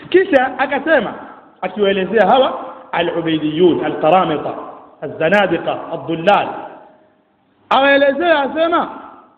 kisha akasema akiwaelezea hawa al-ubaydiyun al-qaramita az-zanadiqa ad-dullal awaelezea asema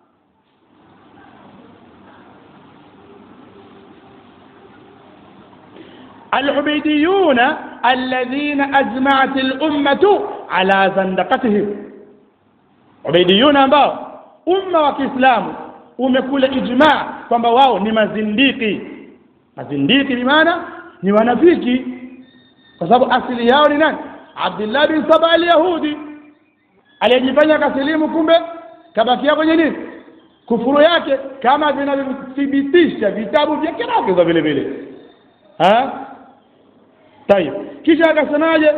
العبيديون الذين أجمعت الأمة على زندقتهم عبيديون ambao umma wa Kiislamu umekula ijmaa kwamba wao ni mazindiki bimaana ni wanafiki kwa sababu asili yao ni nani? Abdullah bin Saba al-Yahudi aliyejifanya kasilimu kumbe kabakia kwenye nini? Kufuru yake kama vinavyothibitisha vitabu vya Kirafi vile vile. طيب kisha akasemaje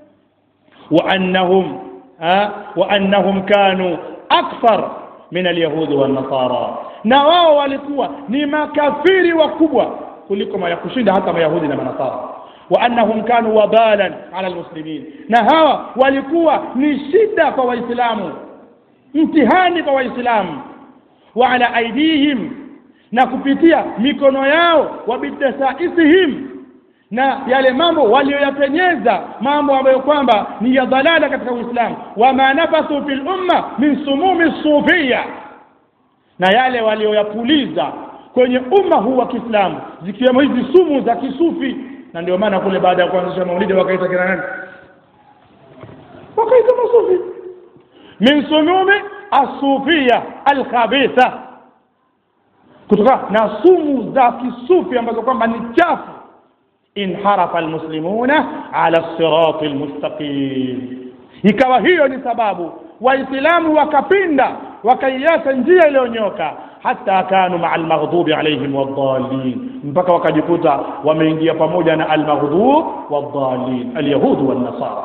وانهم كانوا اكثر من اليهود والنصارى na wao walikuwa ni makafiri wakubwa kuliko kushinda hata mayahudi na manasara وانهم كانوا وبالا على المسلمين na hawa walikuwa ni shida kwa waislamu mtihani kwa waislamu وعلى ايديهم na kupitia mikono yao wabitasaisihim na yale mambo walioyapenyeza mambo ambayo kwamba ni ya dhalala katika Uislamu wa manafathu fil umma min sumumi sufia na yale walioyapuliza kwenye umma huu wa Kiislamu zikiwemo hizi sumu za kisufi na ndio maana kule baada ya kuanzisha maulidi wakaita kina nani wakaita masufi min sumumi as-sufia al-khabitha kutoka na sumu za kisufi ambazo kwamba ni chafu inharafa almuslimuna ala as-sirati almustaqim ikawa hiyo ni sababu waislamu wakapinda wakaiacha njia iliyonyoka hata kanu ma'al maghdubi alayhim wadh-dhalin mpaka wakajikuta wameingia pamoja na al-maghdub wadh-dhalin al-yahud wan-nasara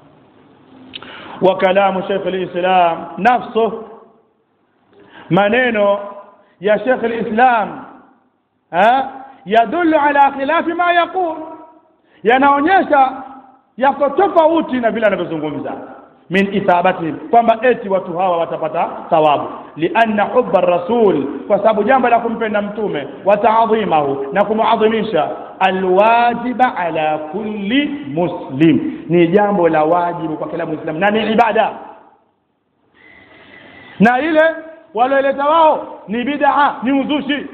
wa kalamu shaykh al-islam nafsuhu maneno ya shaykh al-islam yadullu ala khilafi ma yaqul yanaonyesha yako tofauti na vile anavyozungumza min ithabati kwamba eti watu hawa watapata thawabu lianna hubba ar-rasul kwa sababu jambo la kumpenda mtume wa ta'dhimahu na kumuadhimisha alwajiba ala kulli muslim ni jambo la wajibu kwa kila muislamu na ni ibada na ile waloleta wao ni bid'a ni uzushi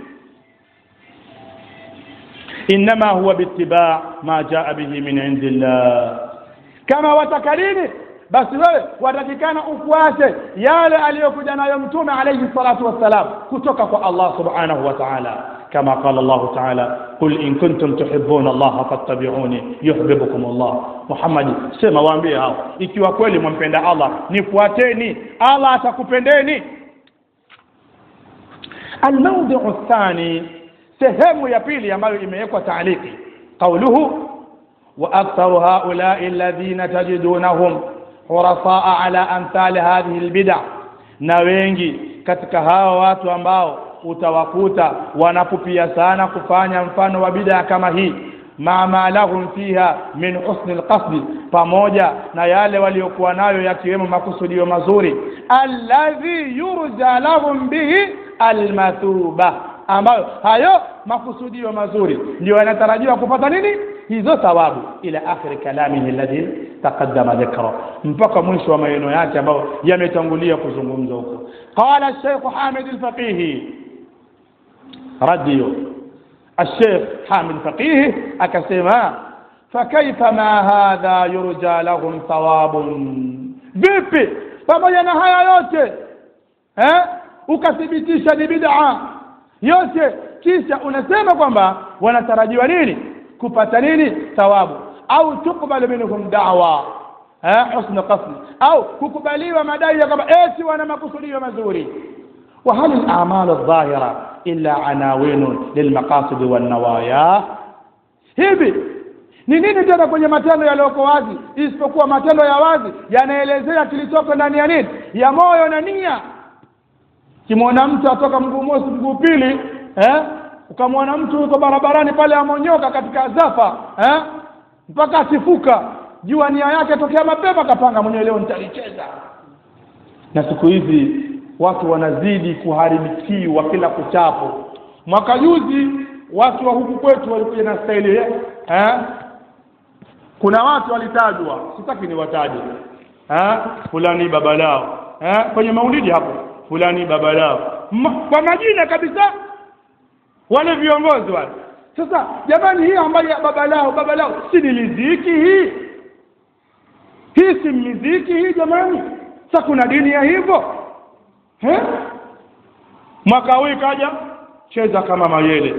انما هو باتباع ما جاء به من عند الله كما watakalini basi wewe watakikana ufuate yale aliyokuja nayo mtume alayhi salatu wassalam kutoka kwa Allah subhanahu wa ta'ala kama qala Allah ta'ala qul in kuntum tuhibbuna Allah fattabi'uni yuhibbukum Allah Muhammad sema waambie hao ikiwa kweli mwampenda Allah nifuateni Allah atakupendeni al-mawdi'u ath-thani sehemu ya pili ambayo imewekwa taaliki qawluhu wa aktharu haula'i alladhina tajidunahum hurasaa ala amthal hadhihi albid'a na wengi katika hawa watu ambao utawakuta wanapupia sana kufanya mfano wa bid'a kama hii ma lahum fiha min husn alqasd pamoja na yale waliokuwa nayo yakiwemo makusudio mazuri alladhi yurja lahum bihi almathuba ambayo hayo makusudio mazuri ndio yanatarajiwa kupata nini hizo thawabu ila akhir kalamihi alladhi taqaddama dhikra mpaka mwisho wa maneno yake ambayo yametangulia kuzungumzwa huko qala Sheikh Hamid al-Faqih radio الشيخ حامد الفقيه akasema فكيف ما هذا يرجى لهم ثواب vipi pamoja na haya yote ukathibitisha ni bid'a yote kisha unasema kwamba wanatarajiwa nini kupata nini thawabu au tukubali minhum da'wa husn qasd au kukubaliwa madai kama eti wana makusudio mazuri wa hal al-a'mal adh-dhahira illa anawin lilmaqasid wan-nawaya hivi ni nini tena kwenye matendo yaliyoko wazi isipokuwa matendo ya wazi yanaelezea kilichoko ndani ya nini ya moyo na nia kimwona mtu atoka mguu mosi mguu pili ukamwona mtu yuko barabarani pale amonyoka katika azafa mpaka asifuka jua nia yake tokea mapema kapanga mwenyewe leo nitalicheza na siku hizi watu wanazidi kuharibikiwa kila kuchapo mwaka juzi watu wa huku kwetu walikuja na staili kuna watu walitajwa, sitaki niwataje, fulani baba lao, kwenye maulidi hapo, fulani baba lao, kwa majina kabisa wale viongozi wale. Sasa jamani, hii ambayo baba lao si ni muziki hii? Hii si muziki hii jamani? Sasa kuna dini ya hivyo? Mwaka huu kaja cheza kama Mayele.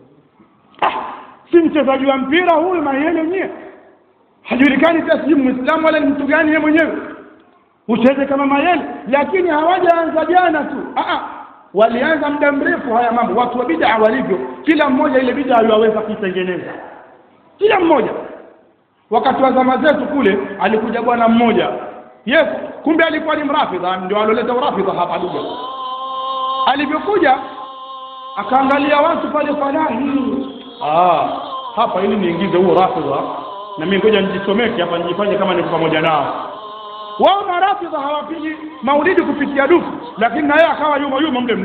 Si mchezaji wa mpira huyu Mayele mwenyewe? Hajulikani sasa si Muislamu wala ni mtu gani yeye mwenyewe. Ucheze kama Mayele, lakini hawajaanza jana tu. Walianza muda mrefu haya mambo. Watu wa bid'a walivyo, kila mmoja ile bid'a aliweza kuitengeneza. Kila mmoja. Wakati wa zama zetu kule alikuja bwana mmoja. Yes, kumbe alikuwa ni mrafidha, ndio aloleta urafidha hapa lugha. Alivyokuja akaangalia watu pale fulani. Hapa ili niingize huo rafidha na mimi ngoja nijisomeke hapa nijifanye kama niko pamoja nao. Wao marafidha hawapigi maulidi kupitia dufu, lakini naye akawa yuma mle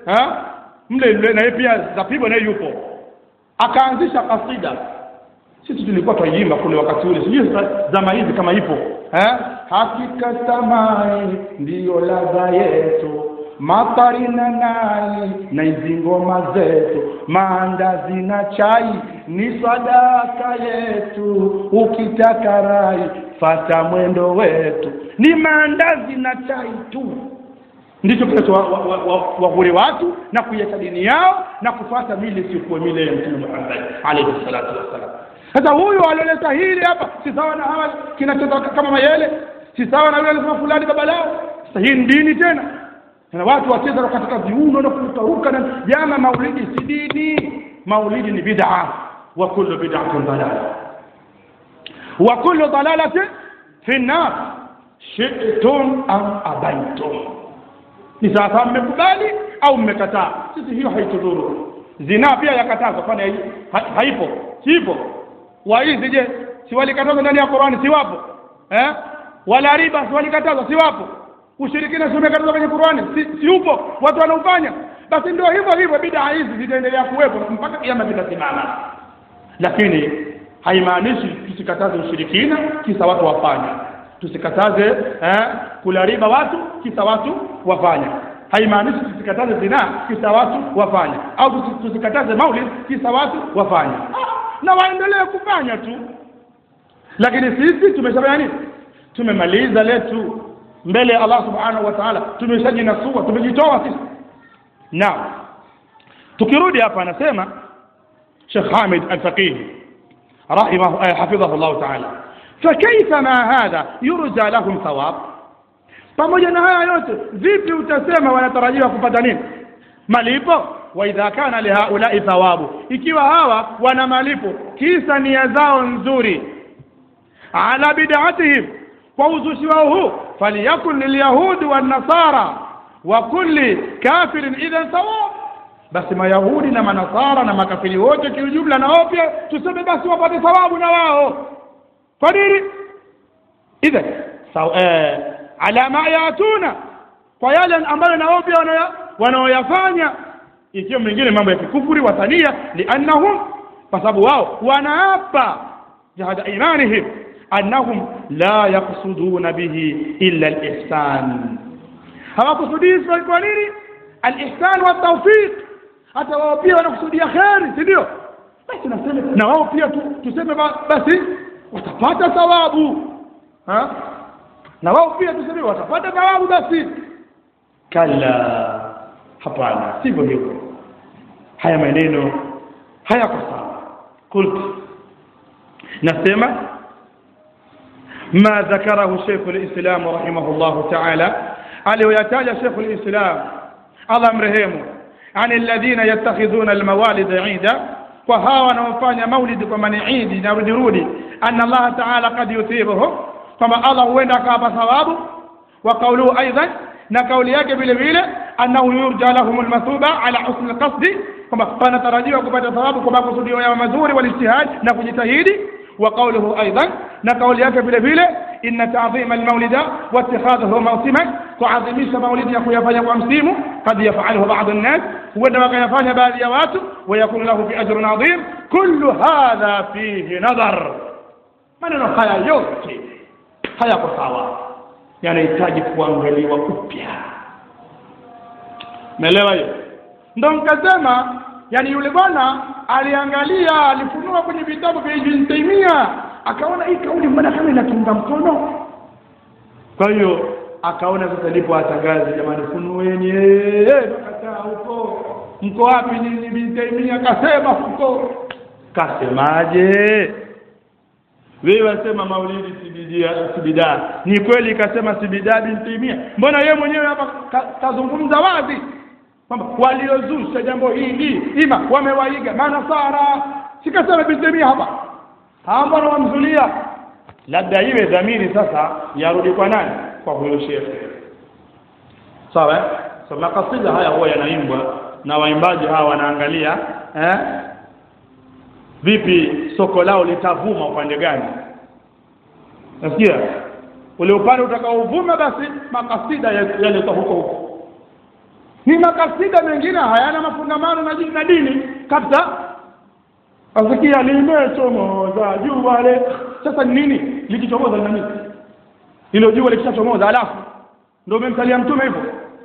na yeye pia zapigwa naye yupo. Akaanzisha kasida. Sisi tulikuwa tunaimba kule wakati ule, sijui zama hizi kama ipo. Hakika samai ndio ladha yetu, mapari na nai na hizi ngoma zetu, maandazi na chai ni sadaka yetu, ukitaka rai fata mwendo wetu. Ni maandazi na chai tu ndicho kile wahuri watu na kuiacha dini yao na kufuata mili isiyokuwa mile ya Mtume Muhammad alayhi salatu wasallam. Sasa huyu aloleta hili hapa si sawa na hawa kinachotoka kama Mayele, si sawa na yule alisema fulani baba lao. Sasa hii dini tena. Na watu wacheza katika viuno na kuruka na jama. Maulidi si dini, maulidi ni bid'a, wa kullu bid'atin dalalah, wa kullu dalalatin fi an-nar, shi'tum am abaytum. Ni sasa mmekubali au mmekataa. Sisi hiyo haitudhuru. Zina pia yakatazwa, kwani haipo? Sipo. Waizi je, si walikatazwa ndani ya Qur'ani? Si wapo? Wala riba si walikatazwa? Si wapo? Ushirikina si umekatazwa kwenye Qur'ani? Si upo? Watu wanaufanya. Basi ndio hivyo bid'a hizi zitaendelea kuwepo mpaka kiyama kitasimama. Lakini haimaanishi tusikataze ushirikina kisa watu wafanya. Tusikataze kula riba watu kisa watu wafanya. Haimaanishi tusikataze zina kisa watu wafanya, au tusikataze maulid kisa watu wafanya. Na waendelee kufanya tu. Lakini sisi tumeshafanya nini? Tumemaliza letu mbele ya Allah subhanahu wa ta'ala, tumeshajinasua, tumejitoa sisi. Na tukirudi hapa anasema Sheikh Hamid Al-Faqih hafidhahu Allah ta'ala, فكيف ما هذا يرجى لهم ثواب؟ pamoja na haya yote vipi utasema wanatarajiwa kupata nini? Malipo. Wa idha kana lihaulai thawabu, ikiwa hawa wana malipo kisa nia zao nzuri, ala bid'atihim, kwa uzushi wao huu, faliyakun lilyahudi wan nasara wa kulli kafirin idhan thawab, basi mayahudi na manasara na makafiri wote kwa jumla na wao pia tuseme basi wapate thawabu na wao. Kwa nini? Idha ala ma yatuna, kwa yale ambayo na wao pia wanaoyafanya, ikiwa mwingine mambo ya kikufuri watania, liannahum, kwa sababu wao wanaapa jahada imanihim annahum la yaqsuduna bihi illa al-ihsan. hawakusudii kwa nini? Al-ihsan wa tawfiq. Hata wao pia wanakusudia khairi, si ndio? Basi nasema na wao pia tuseme basi watapata thawabu. Na wao pia tuseme watapata thawabu basi. Kalla, hapana, sivyo hivyo. Haya maneno hayako sawa. Qult, nasema ما ذكره شيخ الإسلام رحمه الله تعالى aliyoyataja شيخ الإسلام Allah mrehemu, عن الذين يتخذون الموالد عيدا, kwa hawa wanaofanya maulid kwa mani idi na rudi, anna Allah ta'ala qad yuthibuhum, kama Allah huenda akawapa thawabu. Wa qawluhu aidan, na kauli yake vile vile, annahu yurja lahum almathuba ala husn alqasd, kama panatarajiwa kupata thawabu kwa makusudio ya mazuri walijtihad na kujitahidi. وقوله أيضا, نقول ياك بلا بلا, إن تعظيم المولد واتخاذه موسما, تعظيمش مولد يكون يفعل ومسيمه, قد يفعله بعض الناس, وإنما كان يفعل بعض يواته, ويكون له في أجر عظيم كل هذا فيه نظر. maneno haya yote hayako sawa, yanahitaji kuangaliwa upya. Umeelewa hiyo? Ndio nikasema yani yule bwana aliangalia, alifunua kwenye vitabu vya Ibn Taymiyyah, akaona hii kauli mbona kama inatunga mkono. Kwa hiyo akaona sasa lipo atangaze, jamani funueni, nakataa huko. Mko wapi nyinyi? Ibn Taymiyyah akasema huko. Kasemaje? Wewe wasema maulidi si bidaa. Ni kweli kasema si bidaa Ibn Taymiyyah. Mbona yeye mwenyewe hapa kazungumza wazi kwamba waliozusha jambo hili ima wamewaiga manasara? Sikasema Ibn Taymiyyah hapa. Mbona wamzulia? Labda iwe dhamiri sasa yarudi kwa nani? Kwa huyo shekhe. Sawa? So makasida haya huwa yanaimbwa na waimbaji hawa wanaangalia vipi soko lao litavuma upande gani. Nasikia ule upande utakaovuma basi makasida yale huko. Ni makasida mengine hayana mafungamano na dini kabisa. Asikia limechomoza jua le. Sasa nini likichomoza na nini? Hilo jua likishachomoza alafu ndio umemsalia mtume hivyo?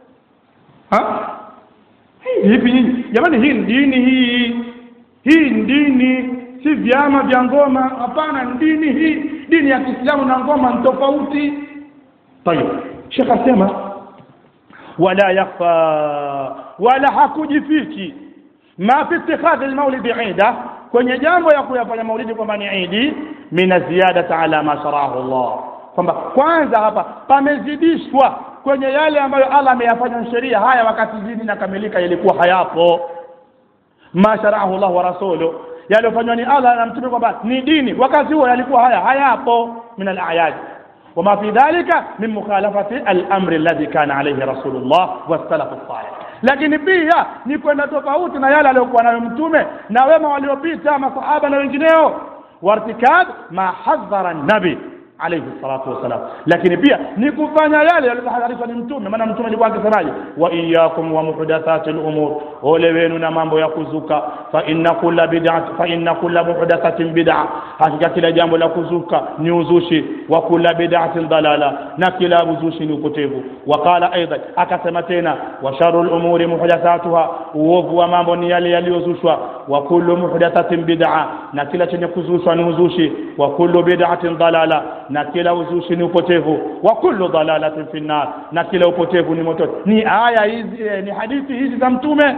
Hivi nini? Jamani, hii dini hii dini, si vyama vya ngoma. Hapana, dini hii, dini ya Kiislamu na ngoma ni tofauti. Tayeb, Sheikh asema wala yakhfa, wala hakujifiki ma fi ittikhadh al-maulid 'ida, kwenye jambo ya kuyafanya maulidi kwamba ni idi, min ziyadati ala ma sharahu Allah, kwamba kwanza hapa pamezidishwa kwenye yale ambayo Allah ameyafanya sheria haya, wakati dini inakamilika ilikuwa hayapo. Ma sharahu Allah wa rasuluhu, yaliyofanywa ni Allah na mtume kwamba ni dini, wakati huo yalikuwa hayapo min al-a'yad. وما في ذلك من مخالفه الامر الذي كان عليه رسول الله والسلف الصالح. Lakini pia ni kwenda tofauti na yale aliyokuwa nayo mtume na wema waliopita masahaba na wengineo. Wartikad ma hadhara an-nabi alayhi salatu wasalam. Lakini pia ni kufanya yale aliyotahadharisha ni mtume. Maana mtume alikuwa akisemaje? Wa iyyakum wa muhdathatil umur, ole wenu na mambo ya kuzuka. Fa inna kulla muhdathatin bid'ah, hakika kila jambo la kuzuka ni uzushi. Wa kulla bid'atin dalala, na kila uzushi ni upotevu. Wa qala aidan, akasema tena, wa sharrul umuri muhdathatuha, uovu wa mambo ni yale yaliyozushwa. Wa kullu muhdathatin bid'ah, na kila chenye kuzushwa ni uzushi. Wa kullu bid'atin dalala, na kila uzushi ni upotevu. Wa kullu dalalatin fi an-nar, na kila upotevu ni moto. Ni aya hizi, ni hadithi hizi za mtume.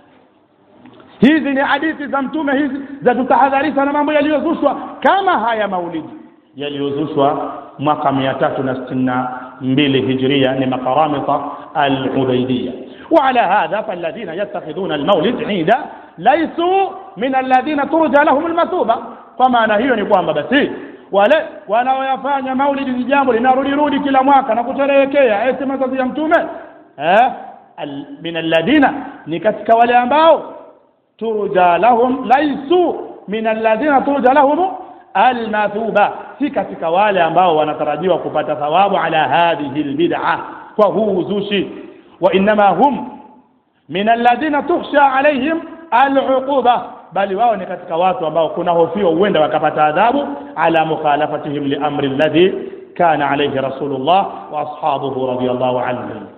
Hizi ni hadithi za mtume, hizi za tutahadharisha na mambo yaliyozushwa kama haya maulidi yaliyozushwa mwaka 362 hijria, ni makaramita al-ubaydiyya. وعلى هذا فالذين يتخذون المولد عيدا ليسوا من الذين ترجى لهم المثوبة. فما hiyo ni kwamba basi wale wanaoyafanya maulidi ni jambo linarudi kila mwaka na kusherehekea eti mazazi ya mtume, min alladhina, ni katika wale ambao turja lahum, laisu min alladhina turja lahum almathuba, si katika wale ambao wanatarajiwa kupata thawabu ala hadhihi albid'ah, kwa huu uzushi. Wa inma hum min alladhina tukhsha alaihim aluquba, bali wao ni katika watu ambao kuna hofiwa huenda wakapata adhabu ala mukhalafatihim li amri alladhi kana alayhi rasulullah wa ashabuhu radiyallahu anhum.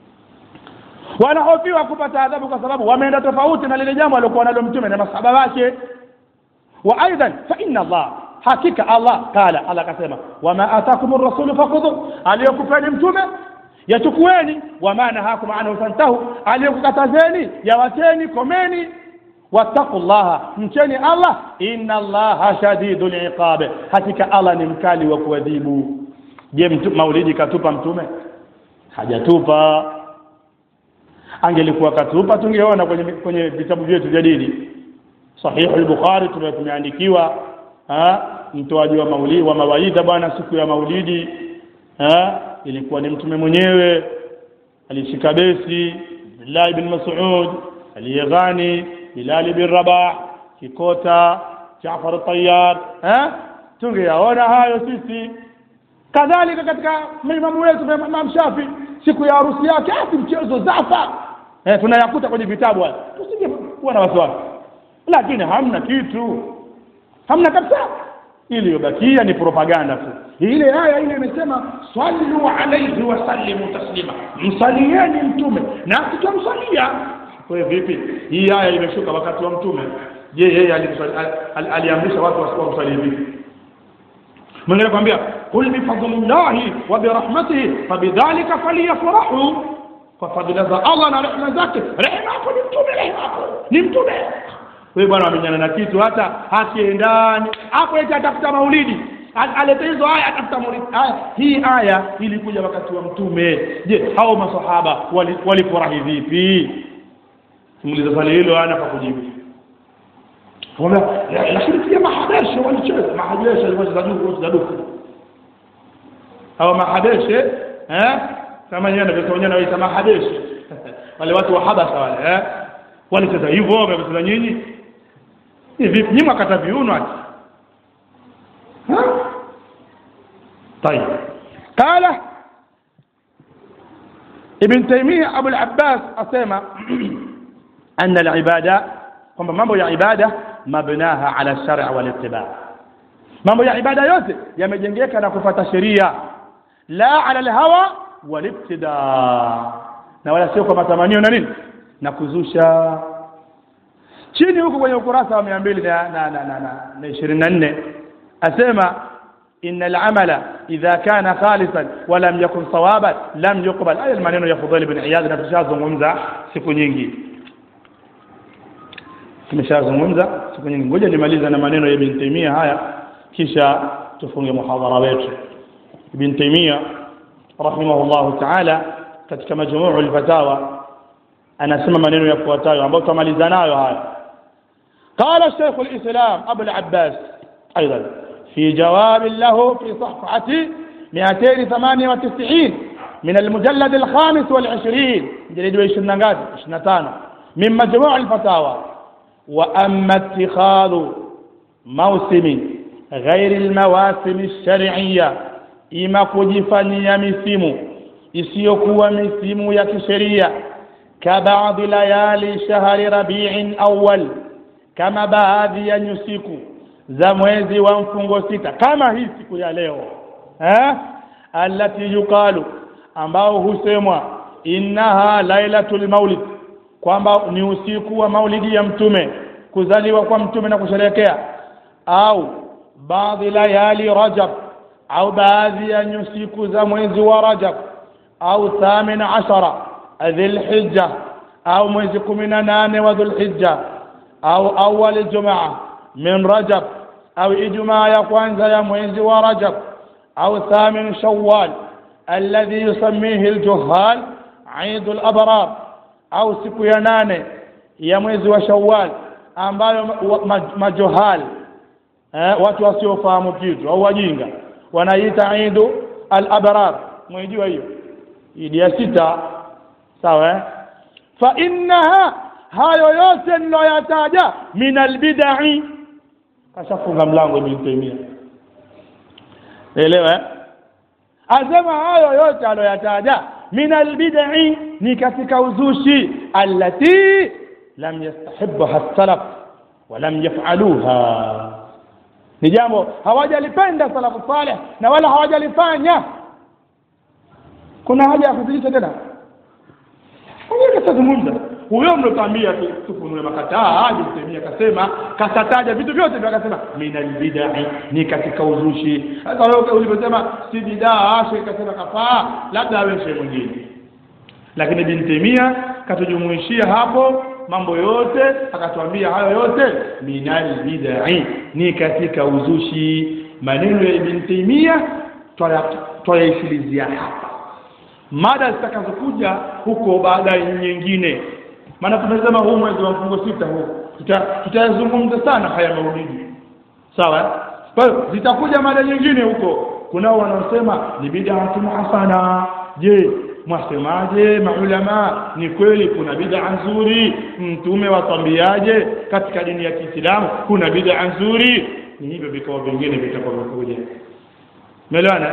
Wanahofiwa kupata adhabu kwa sababu wameenda tofauti na lile jambo alilokuwa nalo mtume na masahaba wake. Wa aidan fa inna Allah, hakika Allah kala, Allah kasema, wama atakumur rasulu fakhudhu, aliyokupeni mtume yachukueni, wama nahakum anhu fantahu, aliyokukatazeni yawateni, komeni. Wattaqullaha, mcheni Allah, inna Allaha shadidul iqab, hakika Allah ni mkali wa kuadhibu. Je, maulidi katupa mtume? Hajatupa. Angelikuwa katupa tungeona kwenye vitabu vyetu vya dini. Sahih al-Bukhari tumeandikiwa mtoaji wa maulidi wa mawaidha bwana siku ya maulidi ilikuwa ni mtume mwenyewe. Alishika besi Abdullah ibn Mas'ud, aliyeghani Bilal ibn Rabah, Kikota, Jaafar al-Tayyar. Tungeyaona hayo sisi. Kadhalika katika imamu wetu Imam Shafi, siku ya harusi yake mchezo zafa tunayakuta kwenye vitabu haya. Tusingekuwa na wasiwasi. lakini hamna kitu, hamna kabisa. Iliyobakia ni propaganda tu. Ile aya ile imesema sallu alayhi wa sallimu taslima, msalieni mtume na tutamsalia. Kwa vipi hii aya imeshuka wakati wa mtume? Je, yeye aliamrisha watu wasimsalie vipi? Mungu anakuambia kul bi fadlillahi wa bi rahmatihi fabidhalika falyafrahu, kwa fadhila za Allah na rehema zake. Rehema yako ni mtume, rehema yako ni mtume. Wewe bwana amenyana na kitu hata hakiendani hapo, eti atafuta maulidi, alete hizo aya atafuta maulidi. Hii aya ilikuja wakati wa mtume. Je, hao maswahaba walifurahi vipi? Simuliza swali hilo ana kwa kujibu. Wala lakini pia mahabeshi walicheza, mahabeshi walizozaduku hao mahabeshi kama yeye anavyoonyesha na mahabeshi wale watu wa Habasha wale walicheza hivyo. Wamesema nyinyi hivi nyinyi mkata viuno ati طيب. قال ابن تيمية أبو العباس أسمى أن العبادة kwamba mambo ya ibada mabnaha ala shar' wal ittiba', mambo ya ibada yote yamejengeka na kufuata sheria, la ala alhawa wal ibtida', na wala sio kwa matamanio na nini na kuzusha. Chini huko kwenye ukurasa wa 224 asema innal amala idha kana khalisan wa lam yakun sawaban lam yuqbal. Haya maneno ya Fudhail ibn Iyad na tushazungumza siku nyingi, tumeshazungumza siku nyingi. Ngoja nimaliza na maneno ya Ibn Taymiyyah haya kisha tufunge muhadhara wetu. Ibn Taymiyyah rahimahullah ta'ala katika majmu'ul fatawa anasema maneno yafuatayo ambayo tutamaliza nayo haya. Qala Sheikh al-Islam Abu al-Abbas ايضا في جواب له في صفحه 298 من المجلد الخامس والعشرين جلد 25 من مجموع الفتاوى: وأما اتخاذ موسم غير المواسم الشرعية إما كجفني مسيم isiyokuwa misimu ya kisheria kabadhi layali shahri rabi'in awwal, kama baadhi ya nyusiku za mwezi wa mfungo sita, kama hii siku ya leo allati yuqalu, ambao husemwa innaha lailatul maulid, kwamba ni usiku wa maulidi ya mtume, kuzaliwa kwa mtume na kusherehekea, au baadhi layali rajab, au baadhi ya nyusiku za mwezi wa rajab, au 18 dhulhijja, au mwezi 18 wa dhulhijja, au awwal jumaa min rajab, au ijumaa ya kwanza ya mwezi wa rajab, au 8 shawwal alladhi yusammihi aljuhal eid alabrar, au siku ya 8 ya mwezi wa shawwal ambayo majuhal watu wasiofahamu kitu au wajinga wanaita eid alabrar. Mwijua hiyo idi ya 6, sawa? Fa innaha, hayo yote niloyataja, min albid'i. Kashafunga mlango Ibn Taymiyyah, elewa. Asema hayo yote aliyoyataja min albid'i, ni katika uzushi, allati lam yastahibbaha as-salaf wa lam yaf'aluha, ni jambo hawajalipenda salafu salih na wala hawajalifanya. Kuna haja ya kuzidisha tena? Wewe kasazungumza huyo mlotambia tufunue makataa hadi Taymiyyah akasema, kasataja vitu vyote vile, akasema minal bid'i, ni katika uzushi. Sasa wewe uliposema si bid'a, akasema kafaa, labda awe shehe mwingine, lakini Ibn Taymiyyah katujumuishia hapo mambo yote, akatuambia hayo yote minal bid'i, ni katika uzushi. Maneno ya Ibn Taymiyyah twayaishilizia hapa, mada zitakazokuja huko baada nyingine, maana tumesema huu mwezi wa mfungo 6 huu tutazungumza sana haya maulidi, sawa? Kwa hiyo zitakuja mada nyingine huko. Kuna wanaosema ni bid'atun hasana. Je, mwasemaje maulama? Ni kweli kuna bid'a nzuri? Mtume watwambiaje katika dini ya Kiislamu kuna bid'a nzuri? Ni hivyo vikao vingine vitakapokuja. Melana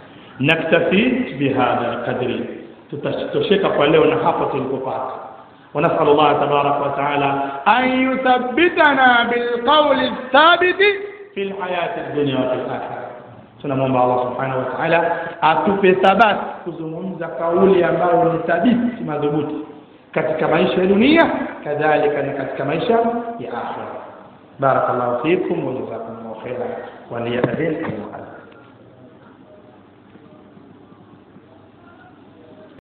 naktafi bihadha alqadri, tutatosheka kwa leo na hapo tulipopata. ونسأل الله تبارك وتعالى أن يثبتنا بالقول الثابت في الحياة الدنيا وفي الآخرة. tunamwomba Allah subhanahu wa ta'ala atupe thabati kuzungumza kauli ambayo ni thabiti madhubuti katika maisha ya dunia kadhalika na katika maisha ya akhera. Barakallahu fikum wa jazakumullahu khairan wa liyadhil